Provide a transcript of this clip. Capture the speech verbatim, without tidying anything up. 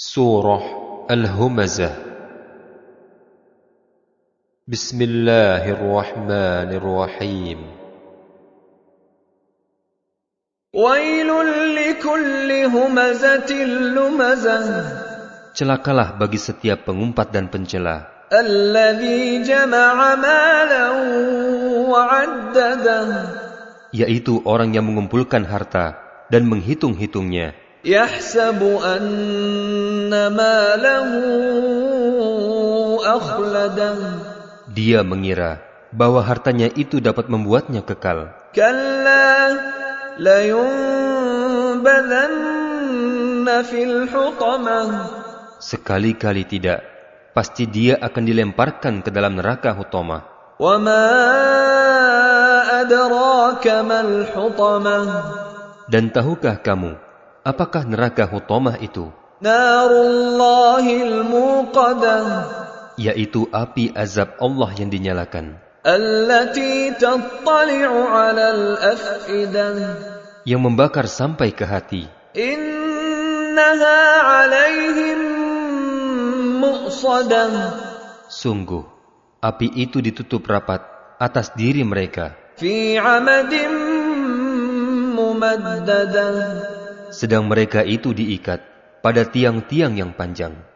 Surah Al-Humazah. Bismillahirrahmanirrahim. Wailul likulli humazatil lumazah. Celakalah bagi setiap pengumpat dan pencela. Alladzi jama'a malan wa 'addadah. Yaitu orang yang mengumpulkan harta dan menghitung-hitungnya. Yahsabu anna malahu akhladah. Dia mengira bahwa hartanya itu dapat membuatnya kekal. Kalla layunbadhanna fil hutamah. Sekali-kali tidak, pasti dia akan dilemparkan ke dalam neraka hutamah. Wa ma adraka mal hutamah. Dan tahukah kamu apakah neraka hutamah itu? Narullahil muqadah. Yaitu api azab Allah yang dinyalakan. Allati tattali'u 'alal af'idah. Yang membakar sampai ke hati. Innaha 'alaihim mu'sadah. Sungguh, api itu ditutup rapat atas diri mereka. Fi 'amadin mumaddadah. Sedang mereka itu diikat pada tiang-tiang yang panjang.